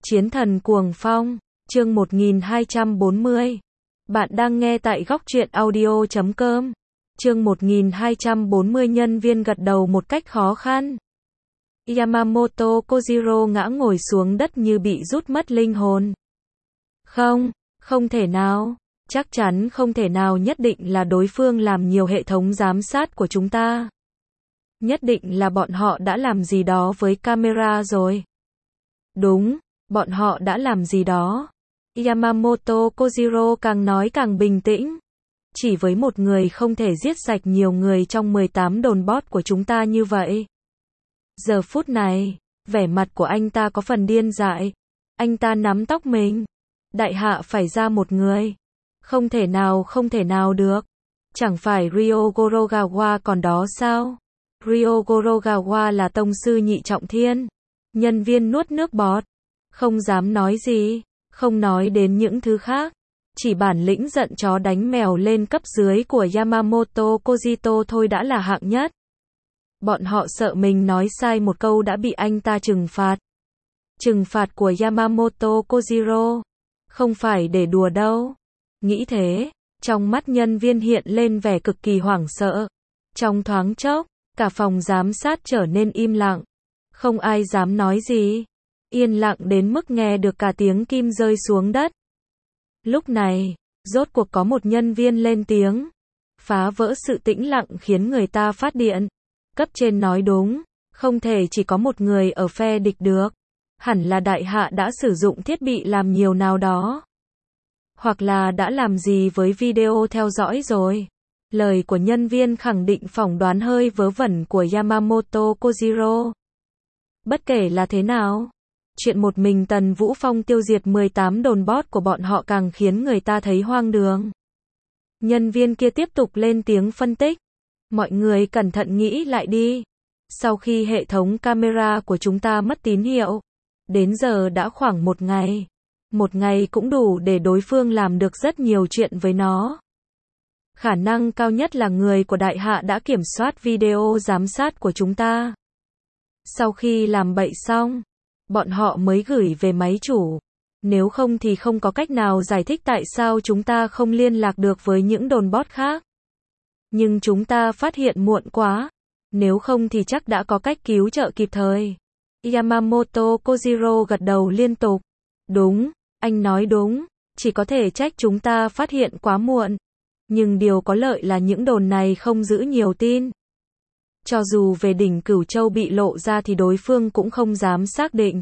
Chiến thần cuồng phong, chương 1240. Bạn đang nghe tại góc truyện audio.com. Chương 1240 nhân viên gật đầu một cách khó khăn. Yamamoto Kojiro ngã ngồi xuống đất như bị rút mất linh hồn. Không thể nào. Chắc chắn không thể nào, nhất định là đối phương làm nhiều hệ thống giám sát của chúng ta. Nhất định là bọn họ đã làm gì đó với camera rồi. Đúng, bọn họ đã làm gì đó. Yamamoto Kojiro càng nói càng bình tĩnh. Chỉ với một người không thể giết sạch nhiều người trong 18 đồn bot của chúng ta như vậy. Giờ phút này, vẻ mặt của anh ta có phần điên dại. Anh ta nắm tóc mình. Đại hạ phải ra một người. Không thể nào được. Chẳng phải Ryo Gorogawa còn đó sao? Ryo Gorogawa là tông sư nhị trọng thiên. Nhân viên nuốt nước bọt. Không dám nói gì. Không nói đến những thứ khác. Chỉ bản lĩnh giận chó đánh mèo lên cấp dưới của Yamamoto Kojito thôi đã là hạng nhất. Bọn họ sợ mình nói sai một câu đã bị anh ta trừng phạt. Trừng phạt của Yamamoto Kojiro. Không phải để đùa đâu. Nghĩ thế, trong mắt nhân viên hiện lên vẻ cực kỳ hoảng sợ. Trong thoáng chốc, cả phòng giám sát trở nên im lặng. Không ai dám nói gì. Yên lặng đến mức nghe được cả tiếng kim rơi xuống đất. Lúc này, rốt cuộc có một nhân viên lên tiếng. Phá vỡ sự tĩnh lặng khiến người ta phát điện. Cấp trên nói đúng, không thể chỉ có một người ở phe địch được. Hẳn là đại hạ đã sử dụng thiết bị làm nhiều nào đó. Hoặc là đã làm gì với video theo dõi rồi. Lời của nhân viên khẳng định phỏng đoán hơi vớ vẩn của Yamamoto Kojiro. Bất kể là thế nào, chuyện một mình Tần Vũ Phong tiêu diệt 18 đồn bot của bọn họ càng khiến người ta thấy hoang đường. Nhân viên kia tiếp tục lên tiếng phân tích. Mọi người cẩn thận nghĩ lại đi. Sau khi hệ thống camera của chúng ta mất tín hiệu, đến giờ đã khoảng một ngày. Một ngày cũng đủ để đối phương làm được rất nhiều chuyện với nó. Khả năng cao nhất là người của đại hạ đã kiểm soát video giám sát của chúng ta. Sau khi làm bậy xong, bọn họ mới gửi về máy chủ. Nếu không thì không có cách nào giải thích tại sao chúng ta không liên lạc được với những đồn bot khác. Nhưng chúng ta phát hiện muộn quá. Nếu không thì chắc đã có cách cứu trợ kịp thời. Yamamoto Kojiro gật đầu liên tục. Đúng, anh nói đúng. Chỉ có thể trách chúng ta phát hiện quá muộn. Nhưng điều có lợi là những đồn này không giữ nhiều tin. Cho dù về đỉnh Cửu Châu bị lộ ra thì đối phương cũng không dám xác định.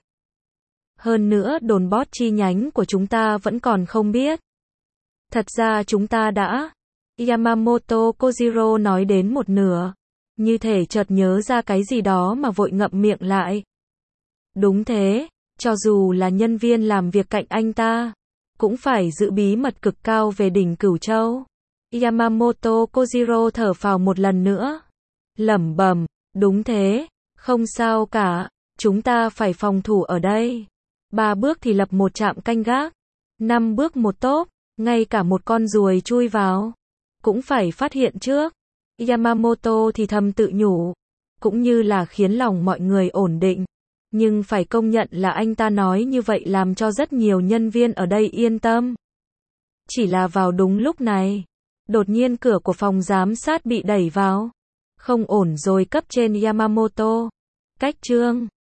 Hơn nữa đồn bot chi nhánh của chúng ta vẫn còn không biết. Thật ra chúng ta đã... Yamamoto Kojiro nói đến một nửa. Như thể chợt nhớ ra cái gì đó mà vội ngậm miệng lại. Đúng thế, cho dù là nhân viên làm việc cạnh anh ta, cũng phải giữ bí mật cực cao về đỉnh Cửu Châu. Yamamoto Kojiro thở phào một lần nữa. Lẩm bẩm, đúng thế, không sao cả, chúng ta phải phòng thủ ở đây. 3 bước thì lập một trạm canh gác, 5 bước một tốp, ngay cả một con ruồi chui vào, cũng phải phát hiện trước. Yamamoto thì thầm tự nhủ, cũng như là khiến lòng mọi người ổn định. Nhưng phải công nhận là anh ta nói như vậy làm cho rất nhiều nhân viên ở đây yên tâm. Chỉ là vào đúng lúc này, đột nhiên cửa của phòng giám sát bị đẩy vào. Không ổn rồi, cấp trên Yamamoto. Cách trương,